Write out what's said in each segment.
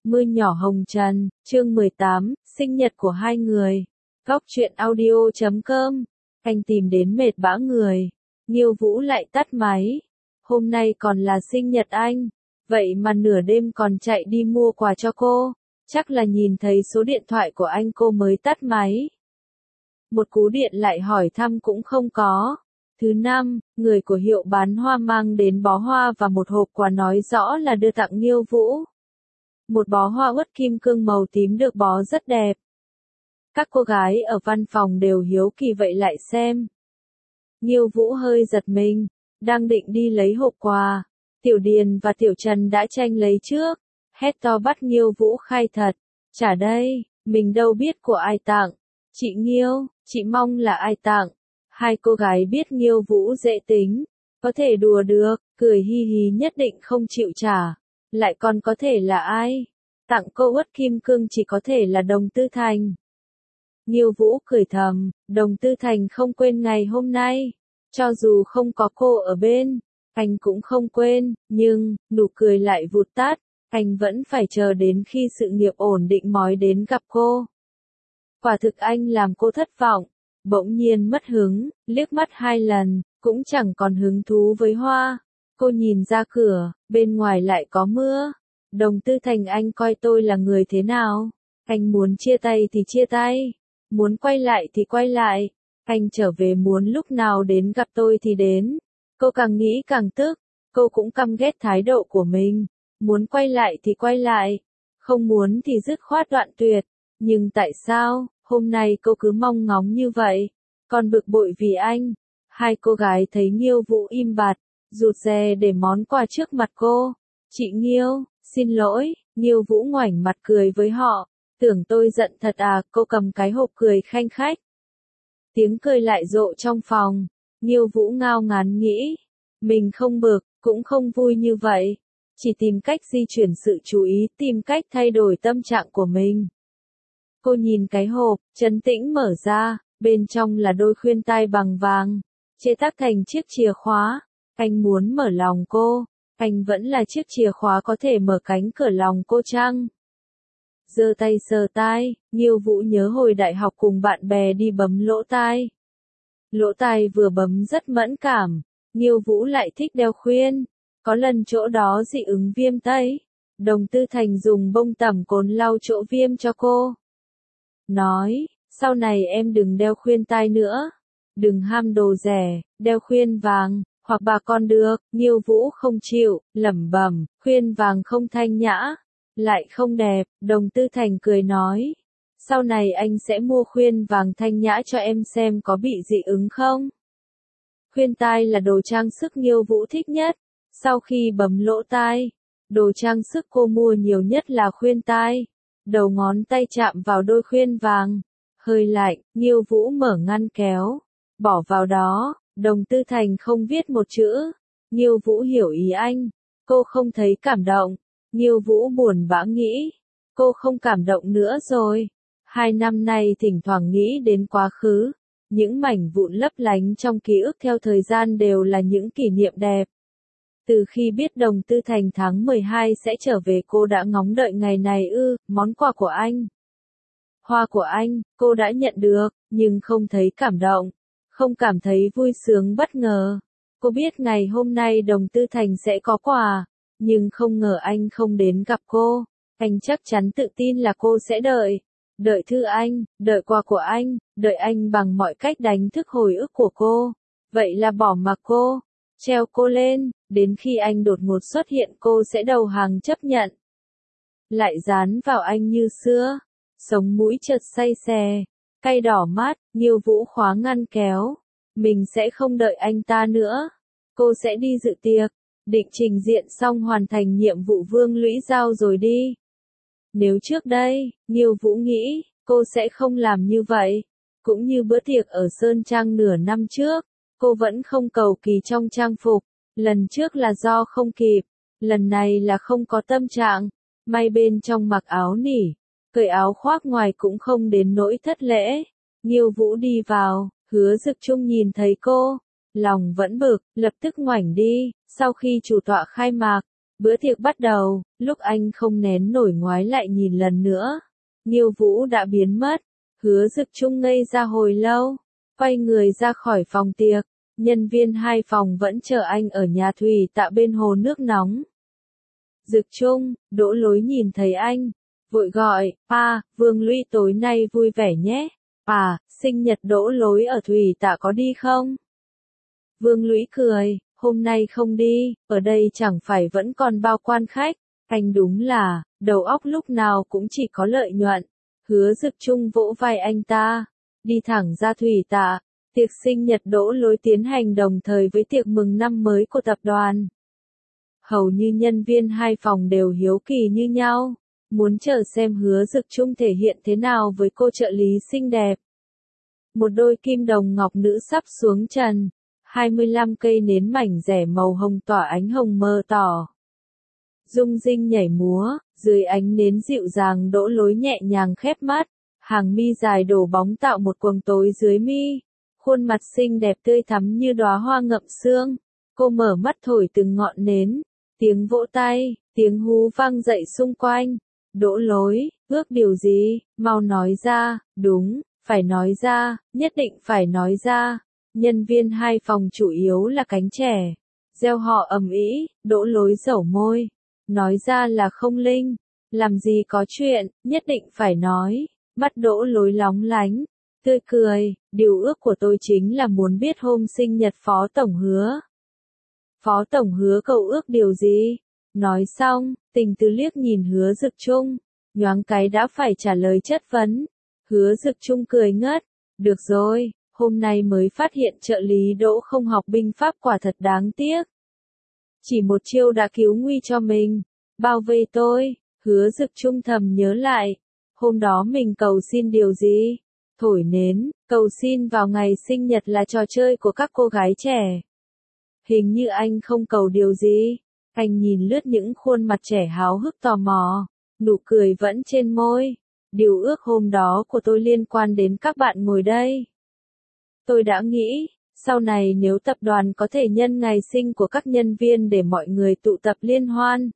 Mưa nhỏ hồng trần, chương 18, sinh nhật của hai người. Góc truyện audio.com. Anh tìm đến mệt bã người. Nghiêu Vũ lại tắt máy. Hôm nay còn là sinh nhật anh. Vậy mà nửa đêm còn chạy đi mua quà cho cô. Chắc là nhìn thấy số điện thoại của anh cô mới tắt máy. Một cú điện lại hỏi thăm cũng không có. Thứ năm, người của hiệu bán hoa mang đến bó hoa và một hộp quà nói rõ là đưa tặng Nghiêu Vũ. Một bó hoa uất kim cương màu tím được bó rất đẹp. Các cô gái ở văn phòng đều hiếu kỳ vậy lại xem. Nghiêu Vũ hơi giật mình, đang định đi lấy hộp quà. Tiểu Điền và Tiểu Trần đã tranh lấy trước, hét to bắt Nghiêu Vũ khai thật. Trả đây, mình đâu biết của ai tặng. Chị Nghiêu, chị mong là ai tặng. Hai cô gái biết Nghiêu Vũ dễ tính, có thể đùa được, cười hi hi nhất định không chịu trả. Lại còn có thể là ai? Tặng cô uất kim cương chỉ có thể là Đồng Tư Thành. Nghiêu Vũ cười thầm, Đồng Tư Thành không quên ngày hôm nay. Cho dù không có cô ở bên, anh cũng không quên, nhưng, nụ cười lại vụt tắt, anh vẫn phải chờ đến khi sự nghiệp ổn định mới đến gặp cô. Quả thực anh làm cô thất vọng, bỗng nhiên mất hứng, liếc mắt hai lần, cũng chẳng còn hứng thú với hoa. Cô nhìn ra cửa, bên ngoài lại có mưa. Đồng Tư Thành, anh coi tôi là người thế nào? Anh muốn chia tay thì chia tay, muốn quay lại thì quay lại. Anh trở về muốn lúc nào đến gặp tôi thì đến. Cô càng nghĩ càng tức, cô cũng căm ghét thái độ của mình. Muốn quay lại thì quay lại, không muốn thì dứt khoát đoạn tuyệt. Nhưng tại sao, hôm nay cô cứ mong ngóng như vậy? Còn bực bội vì anh. Hai cô gái thấy Nghiêu Vũ im bặt, rụt rè để món quà trước mặt cô. Chị Nghiêu, xin lỗi. Nghiêu Vũ ngoảnh mặt cười với họ. Tưởng tôi giận thật à? Cô cầm cái hộp cười khanh khách. Tiếng cười lại rộ trong phòng. Nghiêu Vũ ngao ngán nghĩ, mình không bực, cũng không vui như vậy. Chỉ tìm cách di chuyển sự chú ý, tìm cách thay đổi tâm trạng của mình. Cô nhìn cái hộp, trấn tĩnh mở ra, bên trong là đôi khuyên tai bằng vàng, chế tác thành chiếc chìa khóa. Anh muốn mở lòng cô, anh vẫn là chiếc chìa khóa có thể mở cánh cửa lòng cô chăng? Giơ tay sờ tai, Nghiêu Vũ nhớ hồi đại học cùng bạn bè đi bấm lỗ tai. Lỗ tai vừa bấm rất mẫn cảm, Nghiêu Vũ lại thích đeo khuyên. Có lần chỗ đó dị ứng viêm tấy. Đồng Tư Thành dùng bông tẩm cồn lau chỗ viêm cho cô. Nói, sau này em đừng đeo khuyên tai nữa. Đừng ham đồ rẻ, đeo khuyên vàng, hoặc bà con được. Nghiêu Vũ không chịu, lẩm bẩm, khuyên vàng không thanh nhã, lại không đẹp. Đồng Tư Thành cười nói, sau này anh sẽ mua khuyên vàng thanh nhã cho em xem có bị dị ứng không. Khuyên tai là đồ trang sức Nghiêu Vũ thích nhất. Sau khi bấm lỗ tai, đồ trang sức cô mua nhiều nhất là khuyên tai. Đầu ngón tay chạm vào đôi khuyên vàng, hơi lạnh. Nghiêu Vũ mở ngăn kéo, bỏ vào đó. Đồng Tư Thành không viết một chữ. Nghiêu Vũ hiểu ý anh, cô không thấy cảm động. Nghiêu Vũ buồn bã nghĩ, cô không cảm động nữa rồi. 2 năm nay thỉnh thoảng nghĩ đến quá khứ, những mảnh vụn lấp lánh trong ký ức theo thời gian đều là những kỷ niệm đẹp. Từ khi biết Đồng Tư Thành tháng 12 sẽ trở về, cô đã ngóng đợi ngày này món quà của anh. Hoa của anh, cô đã nhận được, nhưng không thấy cảm động, không cảm thấy vui sướng bất ngờ. Cô biết ngày hôm nay Đồng Tư Thành sẽ có quà, nhưng không ngờ anh không đến gặp cô. Anh chắc chắn tự tin là cô sẽ đợi. Đợi thư anh, đợi quà của anh, đợi anh bằng mọi cách đánh thức hồi ức của cô. Vậy là bỏ mặc cô, treo cô lên, đến khi anh đột ngột xuất hiện cô sẽ đầu hàng chấp nhận. Lại dán vào anh như xưa, sống mũi chợt say xè, cay đỏ mắt. Nghiêu Vũ khóa ngăn kéo. Mình sẽ không đợi anh ta nữa. Cô sẽ đi dự tiệc, định trình diện xong hoàn thành nhiệm vụ Vương Lũy giao rồi đi. Nếu trước đây, Nghiêu Vũ nghĩ, cô sẽ không làm như vậy. Cũng như bữa tiệc ở Sơn Trang nửa năm trước, cô vẫn không cầu kỳ trong trang phục. Lần trước là do không kịp, lần này là không có tâm trạng. May bên trong mặc áo nỉ, cởi áo khoác ngoài cũng không đến nỗi thất lễ. Nghiêu Vũ đi vào, Hứa Dực Trung nhìn thấy cô, lòng vẫn bực, lập tức ngoảnh đi. Sau khi chủ tọa khai mạc, Bữa tiệc bắt đầu, lúc anh không nén nổi ngoái lại nhìn lần nữa. Nghiêu Vũ đã biến mất. Hứa Dực Trung ngây ra hồi lâu, quay người ra khỏi phòng tiệc. Nhân viên 2 phòng vẫn chờ anh ở nhà thủy tạ bên hồ nước nóng. Dực Trung, Đỗ Lối nhìn thấy anh, vội gọi, "Pa, Vương Lũy tối nay vui vẻ nhé. Pa, sinh nhật Đỗ Lối ở thủy tạ có đi không?" Vương Lũy cười, "Hôm nay không đi, ở đây chẳng phải vẫn còn bao quan khách." Anh đúng là, đầu óc lúc nào cũng chỉ có lợi nhuận. Hứa Dực Trung vỗ vai anh ta, đi thẳng ra thủy tạ. Tiệc sinh nhật Đỗ Lối tiến hành đồng thời với tiệc mừng năm mới của tập đoàn. Hầu như nhân viên 2 phòng đều hiếu kỳ như nhau, muốn chờ xem Hứa Dực Trung thể hiện thế nào với cô trợ lý xinh đẹp. Một đôi kim đồng ngọc nữ sắp xuống trần, 25 cây nến mảnh rẻ màu hồng tỏa ánh hồng mờ tỏ. Dung dinh nhảy múa, dưới ánh nến dịu dàng Đỗ Lối nhẹ nhàng khép mắt, hàng mi dài đổ bóng tạo một quầng tối dưới mi. Khuôn mặt xinh đẹp tươi thắm như đóa hoa ngậm sương. Cô mở mắt thổi từng ngọn nến, tiếng vỗ tay, tiếng hú vang dậy xung quanh. Đỗ Lối, ước điều gì, mau nói ra, đúng, phải nói ra, nhất định phải nói ra. Nhân viên 2 phòng chủ yếu là cánh trẻ. Gieo họ ầm ĩ, Đỗ Lối dẩu môi. Nói ra là không linh, làm gì có chuyện, nhất định phải nói. Mắt Đỗ Lối lóng lánh, tươi cười, điều ước của tôi chính là muốn biết hôm sinh nhật Phó Tổng Hứa. Phó Tổng Hứa cậu ước điều gì? Nói xong, Tình Từ liếc nhìn Hứa Dực Trung, nhoáng cái đã phải trả lời chất vấn. Hứa Dực Trung cười ngất, được rồi, hôm nay mới phát hiện trợ lý Đỗ không học binh pháp quả thật đáng tiếc. Chỉ một chiêu đã cứu nguy cho mình, bao vây tôi. Hứa Dực Trung thầm nhớ lại, hôm đó mình cầu xin điều gì? Thổi nến, cầu xin vào ngày sinh nhật là trò chơi của các cô gái trẻ. Hình như anh không cầu điều gì. Anh nhìn lướt những khuôn mặt trẻ háo hức tò mò, nụ cười vẫn trên môi. Điều ước hôm đó của tôi liên quan đến các bạn ngồi đây. Tôi đã nghĩ, sau này nếu tập đoàn có thể nhân ngày sinh của các nhân viên để mọi người tụ tập liên hoan,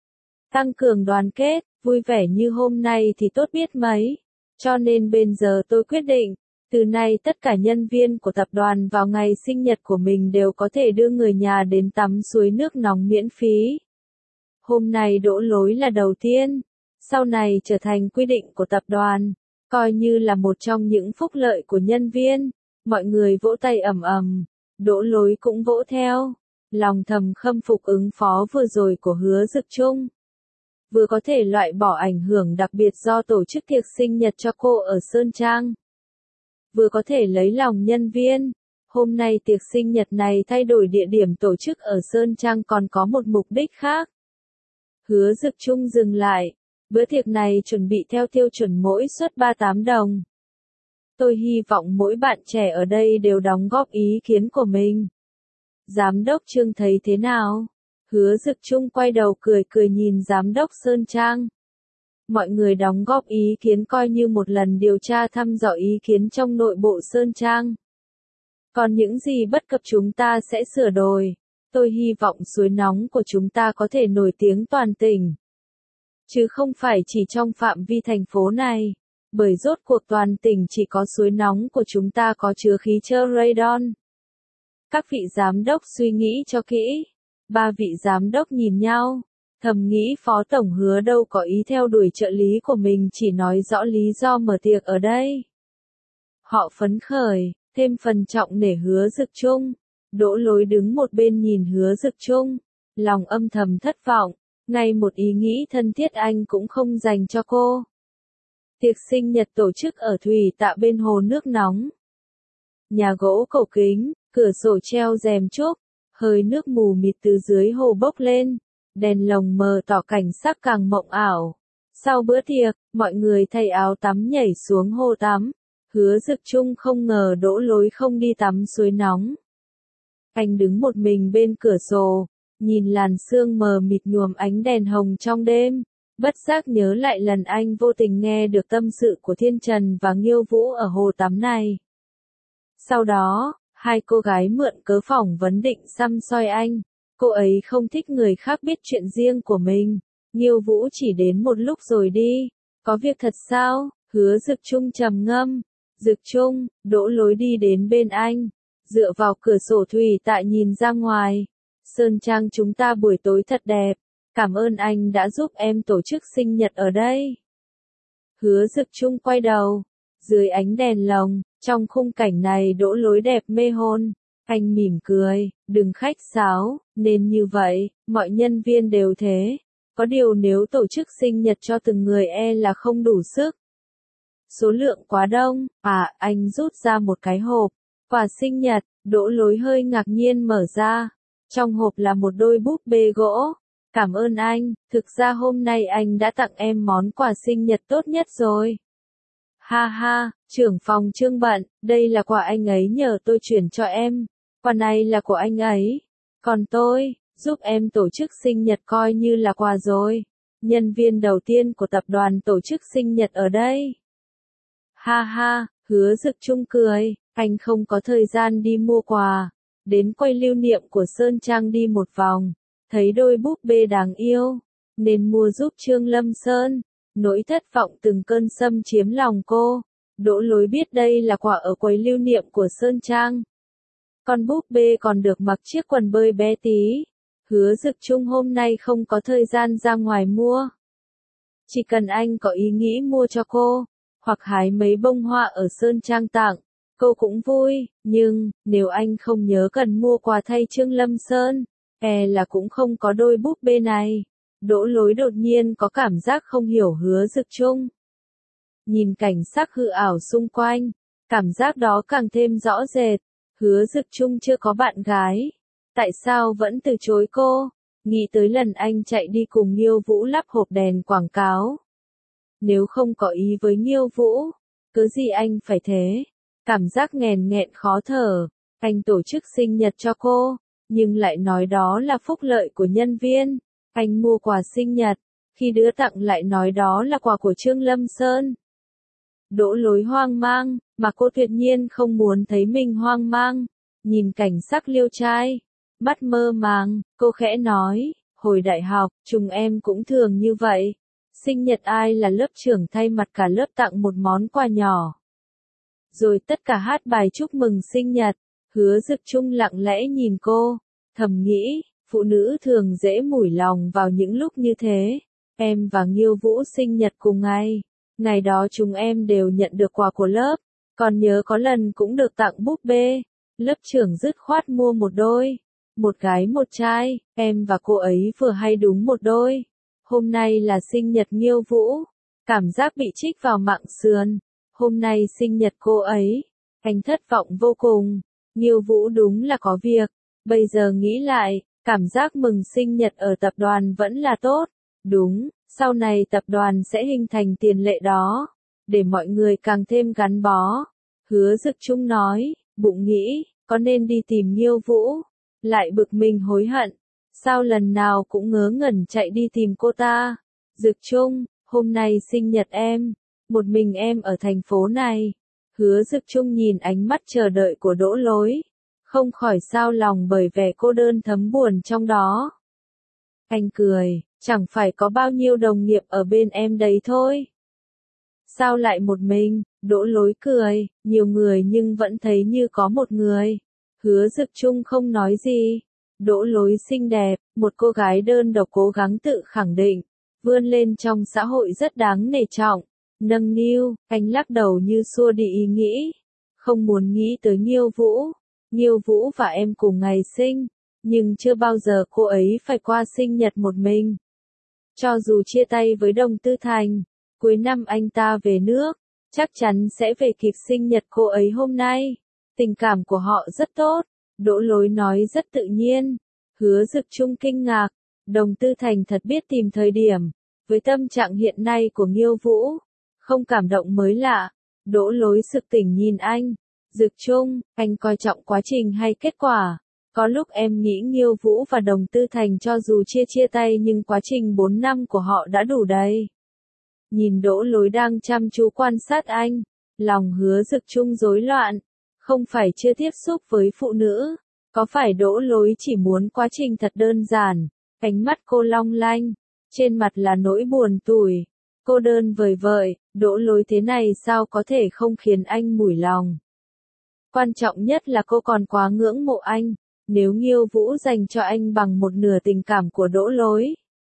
tăng cường đoàn kết, vui vẻ như hôm nay thì tốt biết mấy. Cho nên bây giờ tôi quyết định, từ nay tất cả nhân viên của tập đoàn vào ngày sinh nhật của mình đều có thể đưa người nhà đến tắm suối nước nóng miễn phí. Hôm nay Đỗ Lối là đầu tiên, sau này trở thành quy định của tập đoàn, coi như là một trong những phúc lợi của nhân viên. Mọi người vỗ tay ầm ầm, Đỗ Lối cũng vỗ theo, lòng thầm khâm phục ứng phó vừa rồi của Hứa Dực Trung. Vừa có thể loại bỏ ảnh hưởng đặc biệt do tổ chức tiệc sinh nhật cho cô ở Sơn Trang, vừa có thể lấy lòng nhân viên. Hôm nay tiệc sinh nhật này thay đổi địa điểm tổ chức ở Sơn Trang còn có một mục đích khác. Hứa Dực Trung dừng lại, bữa tiệc này chuẩn bị theo tiêu chuẩn mỗi suất 38 đồng. Tôi hy vọng mỗi bạn trẻ ở đây đều đóng góp ý kiến của mình. Giám đốc Trương thấy thế nào? Hứa Dực Trung quay đầu cười cười nhìn giám đốc Sơn Trang. Mọi người đóng góp ý kiến coi như một lần điều tra thăm dò ý kiến trong nội bộ Sơn Trang. Còn những gì bất cập chúng ta sẽ sửa đổi. Tôi hy vọng suối nóng của chúng ta có thể nổi tiếng toàn tỉnh. Chứ không phải chỉ trong phạm vi thành phố này. Bởi rốt cuộc toàn tỉnh chỉ có suối nóng của chúng ta có chứa khí trơ radon. Các vị giám đốc suy nghĩ cho kỹ. 3 vị giám đốc nhìn nhau, thầm nghĩ Phó Tổng Hứa đâu có ý theo đuổi trợ lý của mình, chỉ nói rõ lý do mở tiệc ở đây. Họ phấn khởi, thêm phần trọng nể Hứa Dực Trung. Đỗ Lối đứng một bên nhìn Hứa Dực Trung, lòng âm thầm thất vọng, ngay một ý nghĩ thân thiết anh cũng không dành cho cô. Tiệc sinh nhật tổ chức ở thủy tạ bên hồ nước nóng. Nhà gỗ cổ kính, cửa sổ treo rèm trúc, hơi nước mù mịt từ dưới hồ bốc lên, đèn lồng mờ tỏ cảnh sắc càng mộng ảo. Sau bữa tiệc, mọi người thay áo tắm nhảy xuống hồ tắm. Hứa Dực Trung không ngờ Đỗ Lối không đi tắm suối nóng. Anh đứng một mình bên cửa sổ, nhìn làn sương mờ mịt nhuộm ánh đèn hồng trong đêm, bất giác nhớ lại lần anh vô tình nghe được tâm sự của Thiên Trần và Nghiêu Vũ ở hồ tắm này. Sau đó, 2 cô gái mượn cớ phỏng vấn định xăm soi anh. Cô ấy không thích người khác biết chuyện riêng của mình. Nghiêu Vũ chỉ đến một lúc rồi đi. Có việc thật sao? Hứa Dực Trung trầm ngâm. Dực Trung, Đỗ Lối đi đến bên anh. Dựa vào cửa sổ thủy tại nhìn ra ngoài. Sơn Trang chúng ta buổi tối thật đẹp. Cảm ơn anh đã giúp em tổ chức sinh nhật ở đây. Hứa Dực Trung quay đầu. Dưới ánh đèn lồng, trong khung cảnh này Đỗ Lối đẹp mê hồn. Anh mỉm cười, đừng khách sáo, nên như vậy, mọi nhân viên đều thế. Có điều nếu tổ chức sinh nhật cho từng người là không đủ sức. Số lượng quá đông, anh rút ra một cái hộp. Quà sinh nhật, Đỗ Lối hơi ngạc nhiên mở ra. Trong hộp là một đôi búp bê gỗ. Cảm ơn anh, thực ra hôm nay anh đã tặng em món quà sinh nhật tốt nhất rồi. Ha ha, trưởng phòng Trương bận, đây là quà anh ấy nhờ tôi chuyển cho em. Quà này là của anh ấy. Còn tôi, giúp em tổ chức sinh nhật coi như là quà rồi. Nhân viên đầu tiên của tập đoàn tổ chức sinh nhật ở đây. Ha ha, Hứa Dực Trung cười, anh không có thời gian đi mua quà. Đến quầy lưu niệm của Sơn Trang đi một vòng. Thấy đôi búp bê đáng yêu. Nên mua giúp Trương Lâm Sơn. Nỗi thất vọng từng cơn xâm chiếm lòng cô. Đỗ Lối biết đây là quà ở quầy lưu niệm của Sơn Trang. Con búp bê còn được mặc chiếc quần bơi bé tí. Hứa Dực Trung hôm nay không có thời gian ra ngoài mua. Chỉ cần anh có ý nghĩ mua cho cô, hoặc hái mấy bông hoa ở Sơn Trang tặng, cô cũng vui. Nhưng, nếu anh không nhớ cần mua quà thay Trương Lâm Sơn, là cũng không có đôi búp bê này. Đỗ Lối đột nhiên có cảm giác không hiểu Hứa Dực Trung. Nhìn cảnh sắc hư ảo xung quanh, cảm giác đó càng thêm rõ rệt. Hứa Dực Trung chưa có bạn gái. Tại sao vẫn từ chối cô? Nghĩ tới lần anh chạy đi cùng Nghiêu Vũ lắp hộp đèn quảng cáo. Nếu không có ý với Nghiêu Vũ, cứ gì anh phải thế? Cảm giác nghẹn nghẹn khó thở. Anh tổ chức sinh nhật cho cô, nhưng lại nói đó là phúc lợi của nhân viên. Anh mua quà sinh nhật, khi đứa tặng lại nói đó là quà của Trương Lâm Sơn. Đỗ Lối hoang mang, mà cô tuyệt nhiên không muốn thấy mình hoang mang. Nhìn cảnh sắc liêu trai, mắt mơ màng, cô khẽ nói, hồi đại học, chúng em cũng thường như vậy. Sinh nhật ai là lớp trưởng thay mặt cả lớp tặng một món quà nhỏ. Rồi tất cả hát bài chúc mừng sinh nhật. Hứa Dực Trung lặng lẽ nhìn cô, thầm nghĩ, phụ nữ thường dễ mủi lòng vào những lúc như thế. Em và Nghiêu Vũ sinh nhật cùng ngày. Ngày đó chúng em đều nhận được quà của lớp. Còn nhớ có lần cũng được tặng búp bê. Lớp trưởng dứt khoát mua một đôi. Một gái một trai, em và cô ấy vừa hay đúng một đôi. Hôm nay là sinh nhật Nghiêu Vũ. Cảm giác bị trích vào mặng sườn. Hôm nay sinh nhật cô ấy. Anh thất vọng vô cùng. Nghiêu Vũ đúng là có việc. Bây giờ nghĩ lại, cảm giác mừng sinh nhật ở tập đoàn vẫn là tốt. Đúng, sau này tập đoàn sẽ hình thành tiền lệ đó. Để mọi người càng thêm gắn bó. Hứa Dực Trung nói, bụng nghĩ, có nên đi tìm Nghiêu Vũ. Lại bực mình hối hận. Sao lần nào cũng ngớ ngẩn chạy đi tìm cô ta. Dực Trung, hôm nay sinh nhật em. Một mình em ở thành phố này. Hứa Dực Trung nhìn ánh mắt chờ đợi của Đỗ Lối. Không khỏi sao lòng bởi vẻ cô đơn thấm buồn trong đó. Anh cười, chẳng phải có bao nhiêu đồng nghiệp ở bên em đấy thôi. Sao lại một mình? Đỗ Lối cười, nhiều người nhưng vẫn thấy như có một người. Hứa Dực Trung không nói gì. Đỗ Lối xinh đẹp, một cô gái đơn độc cố gắng tự khẳng định, vươn lên trong xã hội rất đáng nể trọng. Nâng niu, anh lắc đầu như xua đi ý nghĩ. Không muốn nghĩ tới Nghiêu Vũ. Nghiêu Vũ và em cùng ngày sinh, nhưng chưa bao giờ cô ấy phải qua sinh nhật một mình. Cho dù chia tay với Đồng Tư Thành, cuối năm anh ta về nước, chắc chắn sẽ về kịp sinh nhật cô ấy hôm nay. Tình cảm của họ rất tốt, Đỗ Lối nói rất tự nhiên. Hứa Dực Trung kinh ngạc, Đồng Tư Thành thật biết tìm thời điểm. Với tâm trạng hiện nay của Nghiêu Vũ, không cảm động mới lạ. Đỗ Lối sực tỉnh nhìn anh. Dực Trung, anh coi trọng quá trình hay kết quả? Có lúc em nghĩ Nghiêu Vũ và Đồng Tư Thành cho dù chia tay nhưng quá trình 4 năm của họ đã đủ đầy. Nhìn Đỗ Lối đang chăm chú quan sát anh, lòng Hứa Dực Trung rối loạn. Không phải chưa tiếp xúc với phụ nữ, Có phải Đỗ Lối chỉ muốn quá trình thật đơn giản? Ánh mắt cô long lanh, trên mặt là nỗi buồn tủi. Cô đơn vời vợi, Đỗ Lối thế này sao có thể không khiến anh mủi lòng. Quan trọng nhất là cô còn quá ngưỡng mộ anh, nếu Nghiêu Vũ dành cho anh bằng một nửa tình cảm của Đỗ Lối.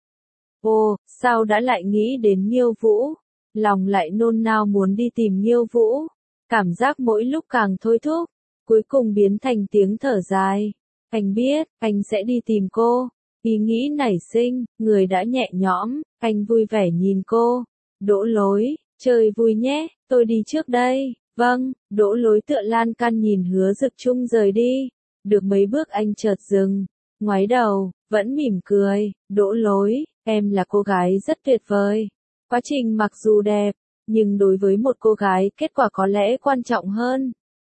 Ô, sao đã lại nghĩ đến Nghiêu Vũ? Lòng lại nôn nao muốn đi tìm Nghiêu Vũ. Cảm giác mỗi lúc càng thôi thúc, cuối cùng biến thành tiếng thở dài. Anh biết, anh sẽ đi tìm cô. Ý nghĩ nảy sinh, người đã nhẹ nhõm, anh vui vẻ nhìn cô. Đỗ Lối, chơi vui nhé, tôi đi trước đây. Vâng, Đỗ Lối tựa lan can nhìn Hứa Dực Trung rời đi. Được mấy bước anh chợt dừng, ngoái đầu, vẫn mỉm cười. Đỗ Lối, em là cô gái rất tuyệt vời. Quá trình mặc dù đẹp, nhưng đối với một cô gái kết quả có lẽ quan trọng hơn.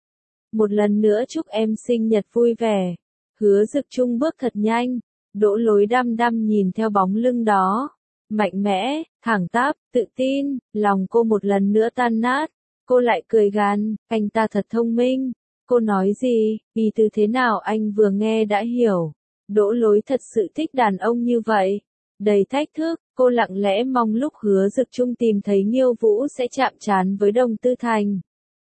Một lần nữa chúc em sinh nhật vui vẻ. Hứa Dực Trung bước thật nhanh. Đỗ Lối đăm đăm nhìn theo bóng lưng đó. Mạnh mẽ, thẳng tắp, tự tin, lòng cô một lần nữa tan nát. Cô lại cười gằn, anh ta thật thông minh. Cô nói gì, ý tứ thế nào anh vừa nghe đã hiểu. Đỗ Lối thật sự thích đàn ông như vậy. Đầy thách thức, cô lặng lẽ mong lúc Hứa Dực Trung tìm thấy Nghiêu Vũ sẽ chạm trán với Đồng Tư Thành.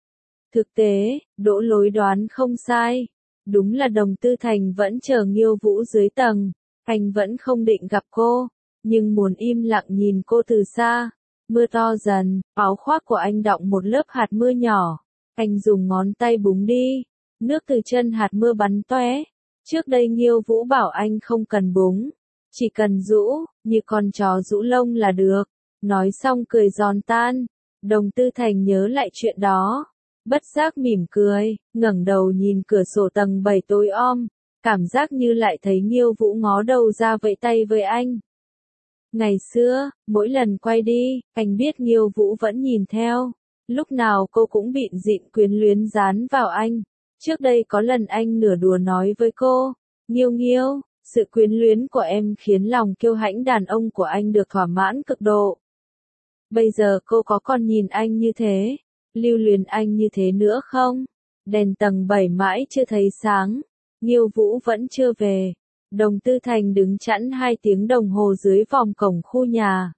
Thực tế, Đỗ Lối đoán không sai. Đúng là Đồng Tư Thành vẫn chờ Nghiêu Vũ dưới tầng. Anh vẫn không định gặp cô, nhưng muốn im lặng nhìn cô từ xa. Mưa to dần, áo khoác của anh đọng một lớp hạt mưa nhỏ. Anh dùng ngón tay búng đi, nước từ chân hạt mưa bắn tóe. Trước đây Nghiêu Vũ bảo anh không cần búng, chỉ cần rũ, như con chó rũ lông là được. Nói xong cười giòn tan. Đồng Tư Thành nhớ lại chuyện đó, bất giác mỉm cười, ngẩng đầu nhìn cửa sổ tầng 7 tối om, cảm giác như lại thấy Nghiêu Vũ ngó đầu ra vẫy tay với anh. Ngày xưa, mỗi lần quay đi, anh biết Nghiêu Vũ vẫn nhìn theo. Lúc nào cô cũng bịn dịn quyến luyến dán vào anh. Trước đây có lần anh nửa đùa nói với cô, Nghiêu Nghiêu, sự quyến luyến của em khiến lòng kiêu hãnh đàn ông của anh được thỏa mãn cực độ. Bây giờ cô có còn nhìn anh như thế, lưu luyến anh như thế nữa không? Đèn tầng 7 mãi chưa thấy sáng, Nghiêu Vũ vẫn chưa về. Đồng Tư Thành đứng chẵn 2 tiếng đồng hồ dưới vòng cổng khu nhà.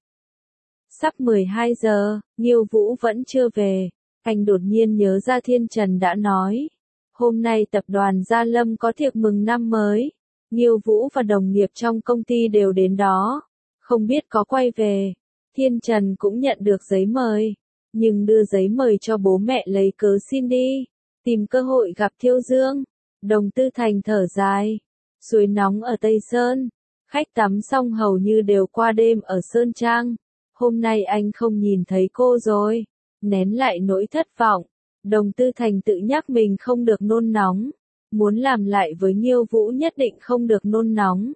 Sắp 12 giờ, Nghiêu Vũ vẫn chưa về. Anh đột nhiên nhớ ra Thiên Trần đã nói. Hôm nay tập đoàn Gia Lâm có tiệc mừng năm mới. Nghiêu Vũ và đồng nghiệp trong công ty đều đến đó. Không biết có quay về. Thiên Trần cũng nhận được giấy mời. Nhưng đưa giấy mời cho bố mẹ lấy cớ xin đi. Tìm cơ hội gặp Thiêu Dương. Đồng Tư Thành thở dài. Suối nóng ở Tây Sơn. Khách tắm xong hầu như đều qua đêm ở Sơn Trang. Hôm nay anh không nhìn thấy cô rồi. Nén lại nỗi thất vọng. Đồng Tư Thành tự nhắc mình không được nôn nóng. Muốn làm lại với Nghiêu Vũ nhất định không được nôn nóng.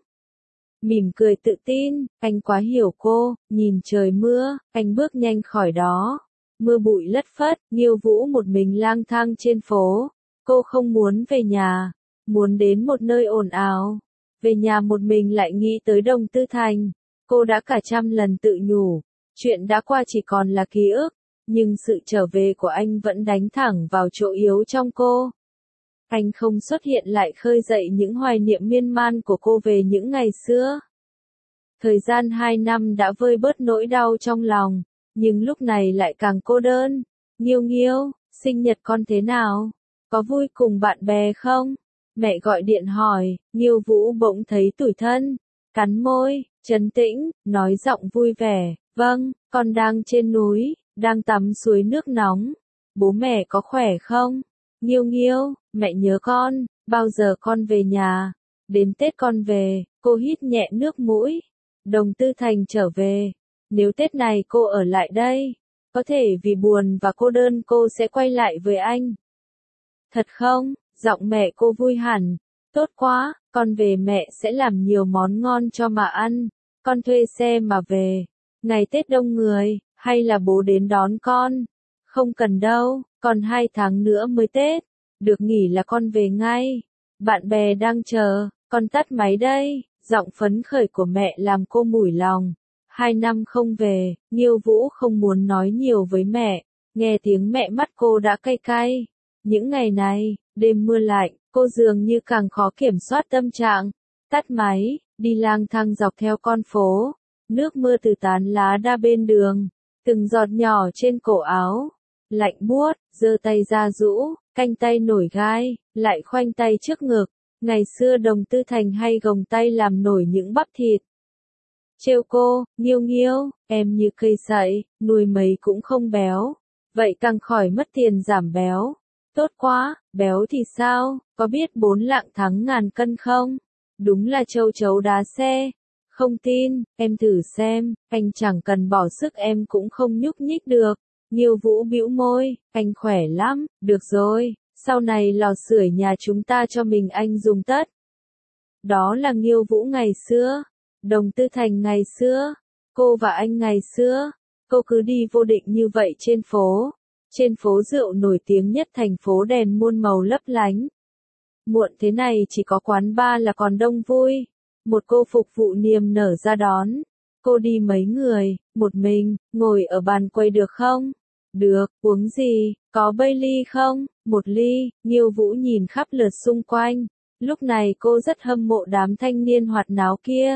Mỉm cười tự tin, anh quá hiểu cô, nhìn trời mưa, anh bước nhanh khỏi đó. Mưa bụi lất phất, Nghiêu Vũ một mình lang thang trên phố. Cô không muốn về nhà, muốn đến một nơi ồn ào. Về nhà một mình lại nghĩ tới Đồng Tư Thành. Cô đã cả trăm lần tự nhủ, chuyện đã qua chỉ còn là ký ức, nhưng sự trở về của anh vẫn đánh thẳng vào chỗ yếu trong cô. Anh không xuất hiện lại khơi dậy những hoài niệm miên man của cô về những ngày xưa. Thời gian 2 năm đã vơi bớt nỗi đau trong lòng, nhưng lúc này lại càng cô đơn. Nghiêu Nghiêu, sinh nhật con thế nào? Có vui cùng bạn bè không? Mẹ gọi điện hỏi, Nghiêu Vũ bỗng thấy tủi thân, cắn môi, trấn tĩnh, nói giọng vui vẻ, vâng, con đang trên núi, đang tắm suối nước nóng. Bố mẹ có khỏe không? Nghiêu Nghiêu, mẹ nhớ con, bao giờ con về nhà? Đến Tết con về, cô hít nhẹ nước mũi. Đồng Tư Thành trở về. Nếu Tết này cô ở lại đây, có thể vì buồn và cô đơn cô sẽ quay lại với anh. Thật không? Giọng mẹ cô vui hẳn. Tốt quá, con về mẹ sẽ làm nhiều món ngon cho mà ăn. Con thuê xe mà về. Ngày Tết đông người, hay là bố đến đón con? Không cần đâu, còn 2 tháng nữa mới Tết. Được nghỉ là con về ngay. Bạn bè đang chờ, con tắt máy đây. Giọng phấn khởi của mẹ làm cô mủi lòng. 2 năm không về, Nghiêu Vũ không muốn nói nhiều với mẹ. Nghe tiếng mẹ mắt cô đã cay cay. Những ngày này, đêm mưa lạnh, cô dường như càng khó kiểm soát tâm trạng. Tắt máy, đi lang thang dọc theo con phố. Nước mưa từ tán lá đa bên đường, từng giọt nhỏ trên cổ áo. Lạnh buốt, giơ tay ra rũ, canh tay nổi gai, lại khoanh tay trước ngực. Ngày xưa Đồng Tư Thành hay gồng tay làm nổi những bắp thịt. Trêu cô, Nghiêu Nghiêu, em như cây sậy, nuôi mấy cũng không béo. Vậy càng khỏi mất tiền giảm béo. Tốt quá, béo thì sao, có biết 4 lạng thắng ngàn cân không? Đúng là châu chấu đá xe. Không tin, em thử xem, anh chẳng cần bỏ sức em cũng không nhúc nhích được. Nghiêu Vũ bĩu môi, anh khỏe lắm, được rồi, sau này lò sưởi nhà chúng ta cho mình anh dùng tất. Đó là Nghiêu Vũ ngày xưa, Đồng Tư Thành ngày xưa, cô và anh ngày xưa, cô cứ đi vô định như vậy trên phố. Trên phố rượu nổi tiếng nhất thành phố đèn muôn màu lấp lánh. Muộn thế này chỉ có quán bar là còn đông vui. Một cô phục vụ niềm nở ra đón. Cô đi mấy người, một mình, ngồi ở bàn quầy được không? Được, uống gì, có Bailey không? Một ly. Nghiêu Vũ nhìn khắp lượt xung quanh. Lúc này cô rất hâm mộ đám thanh niên hoạt náo kia.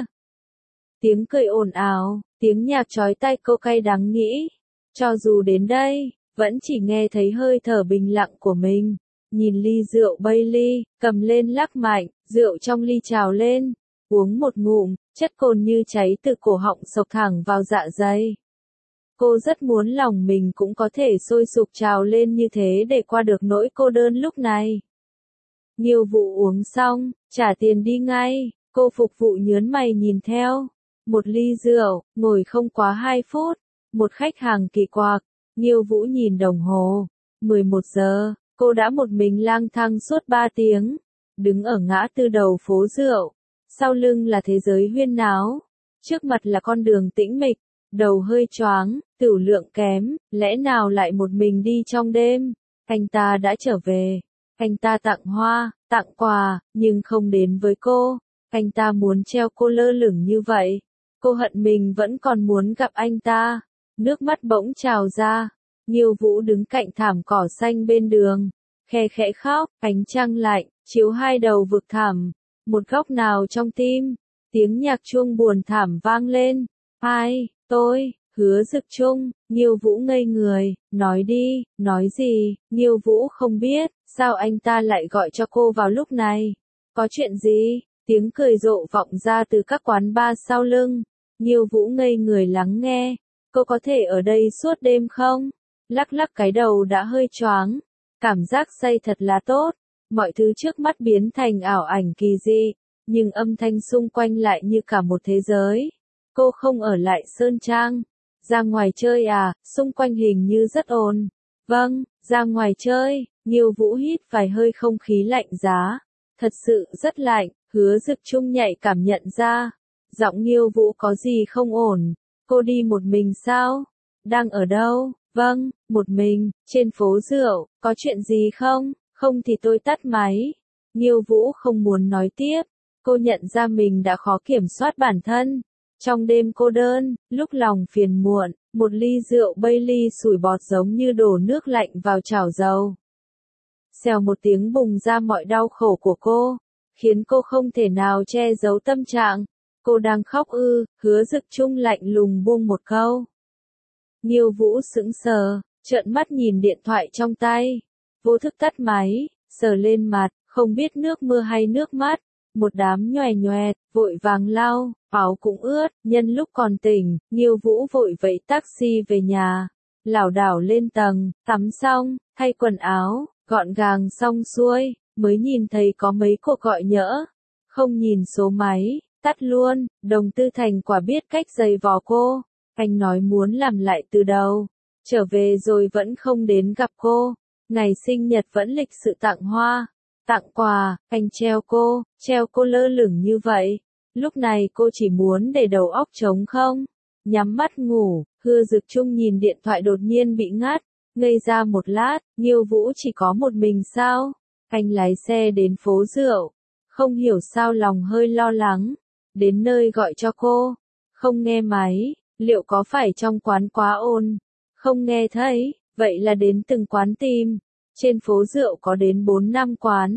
Tiếng cười ồn ào, tiếng nhạc chói tai cô cay đắng nghĩ. Cho dù đến đây, vẫn chỉ nghe thấy hơi thở bình lặng của mình. Nhìn ly rượu Bailey, cầm lên lắc mạnh, rượu trong ly trào lên. Uống một ngụm, chất cồn như cháy từ cổ họng xộc thẳng vào dạ dày. Cô rất muốn lòng mình cũng có thể sôi sục trào lên như thế để qua được nỗi cô đơn lúc này. Nghiêu Vũ uống xong, trả tiền đi ngay, cô phục vụ nhớn mày nhìn theo. Một ly rượu, ngồi không quá 2 phút. Một khách hàng kỳ quặc, Nghiêu Vũ nhìn đồng hồ. 11 giờ, cô đã một mình lang thang suốt 3 tiếng. Đứng ở ngã tư đầu phố rượu. Sau lưng là thế giới huyên náo. Trước mặt là con đường tĩnh mịch. Đầu hơi choáng, tửu lượng kém, lẽ nào lại một mình đi trong đêm. Anh ta đã trở về. Anh ta tặng hoa, tặng quà, nhưng không đến với cô. Anh ta muốn treo cô lơ lửng như vậy. Cô hận mình vẫn còn muốn gặp anh ta. Nước mắt bỗng trào ra. Nghiêu Vũ đứng cạnh thảm cỏ xanh bên đường. Khe khẽ khóc, ánh trăng lạnh, chiếu hai đầu vực thẳm. Một góc nào trong tim, tiếng nhạc chuông buồn thảm vang lên. Ai, tôi, Hứa Dực Trung. Nghiêu Vũ ngây người, nói đi, nói gì, Nghiêu Vũ không biết, sao anh ta lại gọi cho cô vào lúc này. Có chuyện gì, tiếng cười rộ vọng ra từ các quán bar sau lưng. Nghiêu Vũ ngây người lắng nghe, cô có thể ở đây suốt đêm không? Lắc lắc cái đầu đã hơi choáng, cảm giác say thật là tốt. Mọi thứ trước mắt biến thành ảo ảnh kỳ dị, nhưng âm thanh xung quanh lại như cả một thế giới. Cô không ở lại Sơn Trang. Ra ngoài chơi à, xung quanh hình như rất ồn. Vâng, ra ngoài chơi. Nghiêu Vũ hít vài hơi không khí lạnh giá. Thật sự rất lạnh, Hứa Dực Trung nhạy cảm nhận ra. Giọng Nghiêu Vũ có gì không ổn. Cô đi một mình sao? Đang ở đâu? Vâng, một mình, trên phố rượu, có chuyện gì không? Không thì tôi tắt máy. Nghiêu Vũ không muốn nói tiếp. Cô nhận ra mình đã khó kiểm soát bản thân. Trong đêm cô đơn, lúc lòng phiền muộn, một ly rượu Bailey sủi bọt giống như đổ nước lạnh vào chảo dầu. Xèo một tiếng bùng ra mọi đau khổ của cô, khiến cô không thể nào che giấu tâm trạng. Cô đang khóc ư? Hứa Dực Trung lạnh lùng buông một câu. Nghiêu Vũ sững sờ, trợn mắt nhìn điện thoại trong tay. Vô thức tắt máy, sờ lên mặt, không biết nước mưa hay nước mắt. Một đám nhòe nhòe, vội vàng lau, áo cũng ướt. Nhân lúc còn tỉnh, Nghiêu Vũ vội vẫy taxi về nhà. Lảo đảo lên tầng, tắm xong, thay quần áo, gọn gàng xong xuôi, mới nhìn thấy có mấy cuộc gọi nhỡ. Không nhìn số máy, tắt luôn. Đồng Tư Thành quả biết cách giày vò cô. Anh nói muốn làm lại từ đầu. Trở về rồi vẫn không đến gặp cô. Ngày sinh nhật vẫn lịch sự tặng hoa, tặng quà, anh treo cô lơ lửng như vậy. Lúc này cô chỉ muốn để đầu óc trống không. Nhắm mắt ngủ, Hứa Dực Trung nhìn điện thoại đột nhiên bị ngắt. Ngây ra một lát, Nghiêu Vũ chỉ có một mình sao? Anh lái xe đến phố rượu. Không hiểu sao lòng hơi lo lắng. Đến nơi gọi cho cô. Không nghe máy, liệu có phải trong quán quá ồn? Không nghe thấy, vậy là đến từng quán tìm. Trên phố rượu có đến 4-5 quán.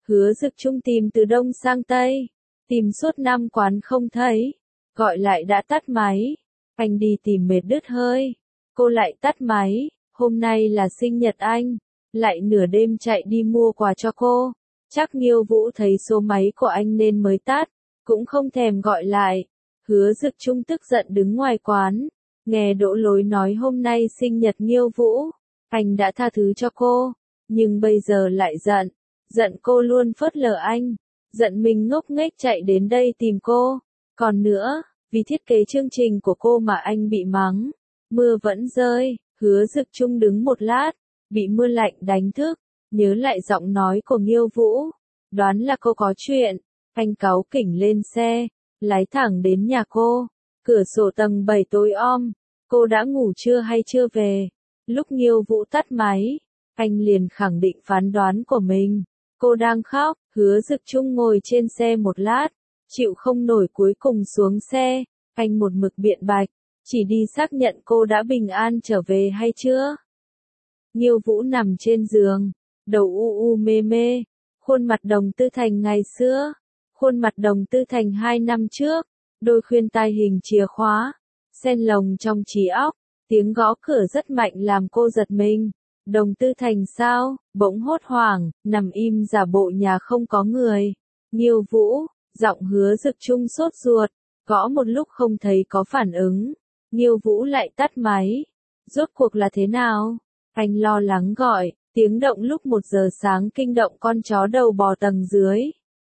Hứa Dực Trung tìm từ đông sang tây, tìm suốt 5 quán không thấy, gọi lại đã tắt máy. Anh đi tìm mệt đứt hơi, cô lại tắt máy, hôm nay là sinh nhật anh, lại nửa đêm chạy đi mua quà cho cô. Chắc Nghiêu Vũ thấy số máy của anh nên mới tắt, cũng không thèm gọi lại. Hứa Dực Trung tức giận đứng ngoài quán, nghe Đỗ Lối nói hôm nay sinh nhật Nghiêu Vũ, anh đã tha thứ cho cô, nhưng bây giờ lại giận, giận cô luôn phớt lờ anh, giận mình ngốc nghếch chạy đến đây tìm cô. Còn nữa, vì thiết kế chương trình của cô mà anh bị mắng. Mưa vẫn rơi, Hứa Dực Trung đứng một lát, bị mưa lạnh đánh thức, nhớ lại giọng nói của Nghiêu Vũ, đoán là cô có chuyện, anh cáu kỉnh lên xe, lái thẳng đến nhà cô, cửa sổ tầng 7 tối om, cô đã ngủ chưa hay chưa về. Lúc Nghiêu Vũ tắt máy, anh liền khẳng định phán đoán của mình, cô đang khóc. Hứa Dực Trung ngồi trên xe một lát, chịu không nổi cuối cùng xuống xe, anh một mực biện bạch, chỉ đi xác nhận cô đã bình an trở về hay chưa. Nghiêu Vũ nằm trên giường, đầu u mê mê, khuôn mặt Đồng Tư Thành ngày xưa, khuôn mặt Đồng Tư Thành 2 năm trước, đôi khuyên tai hình chìa khóa, sen lồng trong trí óc, tiếng gõ cửa rất mạnh làm cô giật mình. Đồng Tư Thành sao? Bỗng hốt hoảng, nằm im giả bộ nhà không có người. Nghiêu Vũ, giọng Hứa Dực Trung sốt ruột, gõ một lúc không thấy có phản ứng. Nghiêu Vũ lại tắt máy. Rốt cuộc là thế nào? Anh lo lắng gọi, tiếng động lúc 1 giờ sáng kinh động con chó đầu bò tầng dưới.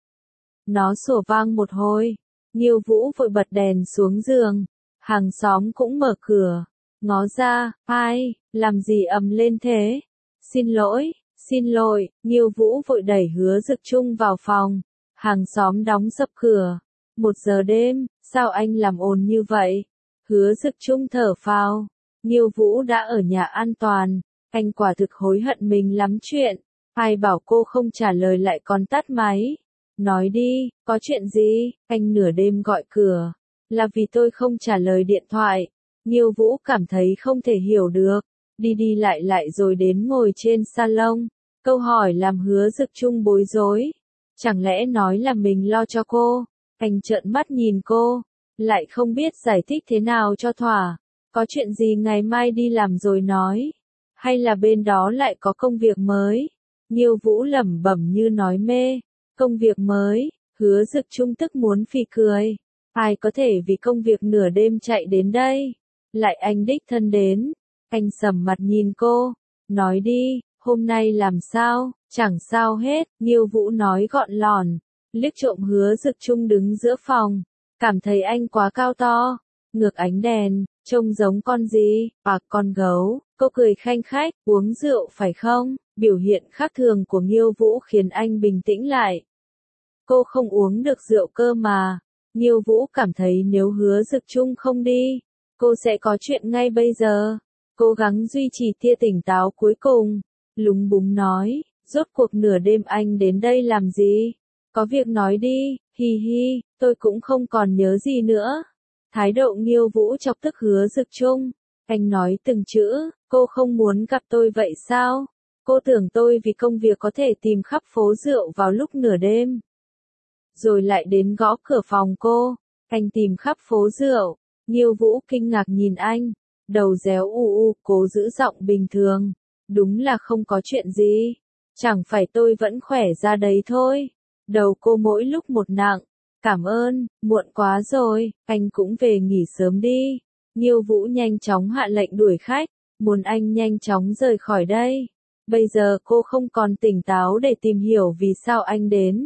Nó sủa vang một hồi. Nghiêu Vũ vội bật đèn xuống giường. Hàng xóm cũng mở cửa. Ngó ra, ai, làm gì ầm lên thế? Xin lỗi, Nghiêu Vũ vội đẩy Hứa Dực Trung vào phòng. Hàng xóm đóng sập cửa. 1 giờ đêm, sao anh làm ồn như vậy? Hứa Dực Trung thở phào. Nghiêu Vũ đã ở nhà an toàn. Anh quả thực hối hận mình lắm chuyện. Ai bảo cô không trả lời lại còn tắt máy. Nói đi, có chuyện gì? Anh nửa đêm gọi cửa. Là vì tôi không trả lời điện thoại. Nghiêu Vũ cảm thấy không thể hiểu được. Đi đi lại rồi đến ngồi trên salon. Câu hỏi làm Hứa Dực Trung bối rối. Chẳng lẽ nói là mình lo cho cô? Anh trợn mắt nhìn cô. Lại không biết giải thích thế nào cho thỏa. Có chuyện gì ngày mai đi làm rồi nói. Hay là bên đó lại có công việc mới? Nghiêu Vũ lẩm bẩm như nói mê. Công việc mới, Hứa Dực Trung tức muốn phì cười. Ai có thể vì công việc nửa đêm chạy đến đây? Lại anh đích thân đến. Anh sầm mặt nhìn cô. Nói đi, hôm nay làm sao? Chẳng sao hết. Nghiêu Vũ nói gọn lòn. Liếc trộm Hứa Dực Trung đứng giữa phòng. Cảm thấy anh quá cao to. Ngược ánh đèn, trông giống con gì? Con gấu. Cô cười khanh khách, uống rượu phải không? Biểu hiện khác thường của Nghiêu Vũ khiến anh bình tĩnh lại. Cô không uống được rượu cơ mà. Nghiêu Vũ cảm thấy nếu Hứa Dực Trung không đi, cô sẽ có chuyện ngay bây giờ. Cố gắng duy trì tia tỉnh táo cuối cùng. Lúng búng nói, rốt cuộc nửa đêm anh đến đây làm gì? Có việc nói đi, hi hi, tôi cũng không còn nhớ gì nữa. Thái độ Nghiêu Vũ chọc tức Hứa Dực Trung. Anh nói từng chữ, cô không muốn gặp tôi vậy sao? Cô tưởng tôi vì công việc có thể tìm khắp phố rượu vào lúc nửa đêm. Rồi lại đến gõ cửa phòng cô. Anh tìm khắp phố rượu. Nghiêu Vũ kinh ngạc nhìn anh. Đầu réo cố giữ giọng bình thường. Đúng là không có chuyện gì. Chẳng phải tôi vẫn khỏe ra đấy thôi. Đầu cô mỗi lúc một nặng. Cảm ơn, muộn quá rồi, anh cũng về nghỉ sớm đi. Nghiêu Vũ nhanh chóng hạ lệnh đuổi khách, muốn anh nhanh chóng rời khỏi đây. Bây giờ cô không còn tỉnh táo để tìm hiểu vì sao anh đến.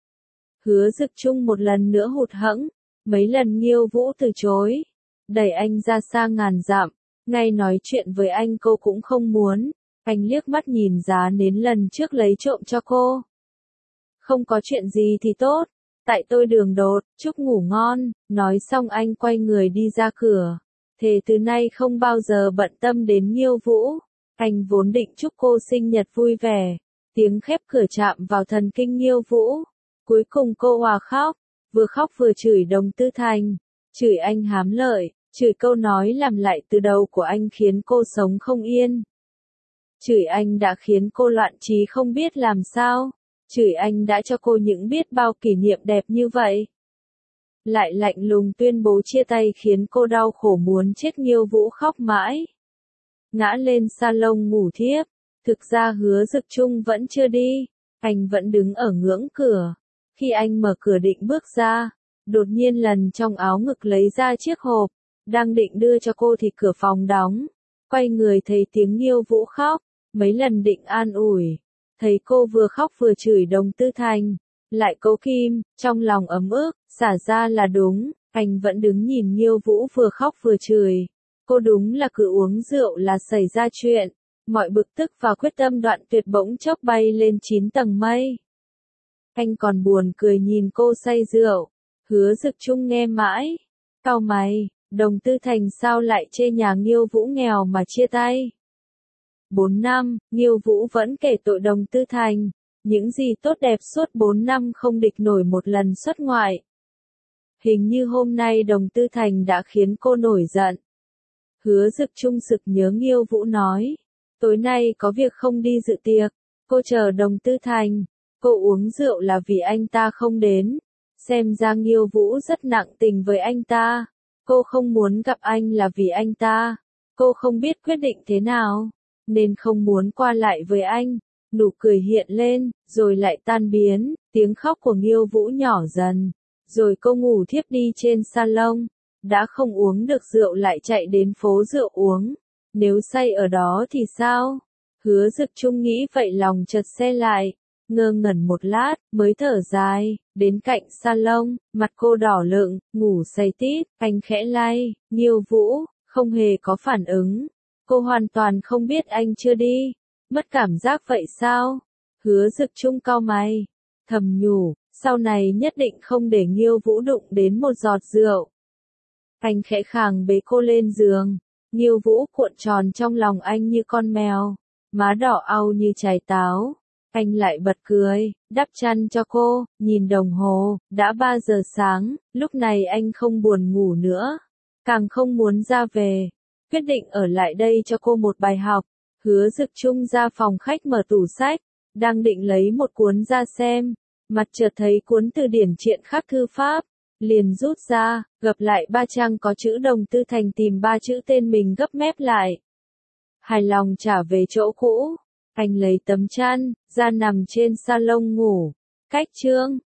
Hứa Dực Trung một lần nữa hụt hẫng, mấy lần Nghiêu Vũ từ chối, đẩy anh ra xa ngàn dặm, ngay nói chuyện với anh cô cũng không muốn. Anh liếc mắt nhìn giá nến lần trước lấy trộm cho cô. Không có chuyện gì thì tốt. Tại tôi đường đột, chúc ngủ ngon, nói xong anh quay người đi ra cửa. Thề từ nay không bao giờ bận tâm đến Nghiêu Vũ. Anh vốn định chúc cô sinh nhật vui vẻ. Tiếng khép cửa chạm vào thần kinh Nghiêu Vũ. Cuối cùng cô hòa khóc vừa chửi Đồng Tư Thành. Chửi anh hám lợi, chửi câu nói làm lại từ đầu của anh khiến cô sống không yên. Chửi anh đã khiến cô loạn trí không biết làm sao. Chửi anh đã cho cô những biết bao kỷ niệm đẹp như vậy. Lại lạnh lùng tuyên bố chia tay khiến cô đau khổ muốn chết. Nghiêu Vũ khóc mãi. Ngã lên salon ngủ thiếp. Thực ra Hứa Dực Trung vẫn chưa đi. Anh vẫn đứng ở ngưỡng cửa. Khi anh mở cửa định bước ra, đột nhiên lần trong áo ngực lấy ra chiếc hộp. Đang định đưa cho cô thì cửa phòng đóng. Quay người thấy tiếng Nghiêu Vũ khóc. Mấy lần định an ủi. Thấy cô vừa khóc vừa chửi Đồng Tư Thành. Lại cố kim, trong lòng ấm ức, xả ra là đúng. Anh vẫn đứng nhìn Nghiêu Vũ vừa khóc vừa chửi. Cô đúng là cứ uống rượu là xảy ra chuyện. Mọi bực tức và quyết tâm đoạn tuyệt bỗng chốc bay lên 9 tầng mây. Anh còn buồn cười nhìn cô say rượu. Hứa Dực Trung nghe mãi. Cau mày, Đồng Tư Thành sao lại chê nhà Nghiêu Vũ nghèo mà chia tay? 4 năm, Nghiêu Vũ vẫn kể tội Đồng Tư Thành. Những gì tốt đẹp suốt 4 năm không địch nổi một lần xuất ngoại. Hình như hôm nay Đồng Tư Thành đã khiến cô nổi giận. Hứa Dực Trung sực nhớ Nghiêu Vũ nói. Tối nay có việc không đi dự tiệc. Cô chờ Đồng Tư Thành. Cô uống rượu là vì anh ta không đến. Xem ra Nghiêu Vũ rất nặng tình với anh ta. Cô không muốn gặp anh là vì anh ta. Cô không biết quyết định thế nào. Nên không muốn qua lại với anh. Nụ cười hiện lên, rồi lại tan biến. Tiếng khóc của Nghiêu Vũ nhỏ dần. Rồi cô ngủ thiếp đi trên salon. Đã không uống được rượu lại chạy đến phố rượu uống. Nếu say ở đó thì sao? Hứa Dực Trung nghĩ vậy lòng chợt se lại. Ngơ ngẩn một lát, mới thở dài, đến cạnh salon, mặt cô đỏ lựng, ngủ say tít, anh khẽ lay, Nghiêu Vũ, không hề có phản ứng. Cô hoàn toàn không biết anh chưa đi. Mất cảm giác vậy sao? Hứa Dực Trung cau mày, thầm nhủ, sau này nhất định không để Nghiêu Vũ đụng đến một giọt rượu. Anh khẽ khàng bế cô lên giường. Nghiêu Vũ cuộn tròn trong lòng anh như con mèo, má đỏ au như trái táo. Anh lại bật cười, đắp chăn cho cô, nhìn đồng hồ, đã 3 giờ sáng, lúc này anh không buồn ngủ nữa, càng không muốn ra về. Quyết định ở lại đây cho cô một bài học. Hứa Dực Trung ra phòng khách mở tủ sách, đang định lấy một cuốn ra xem, mặt chợt thấy cuốn từ điển triện khắc thư pháp. Liền rút ra, gập lại 3 trang có chữ Đồng Tư Thành, tìm 3 chữ tên mình gấp mép lại. Hài lòng trả về chỗ cũ. Anh lấy tấm chăn, ra nằm trên salon ngủ. Cách chương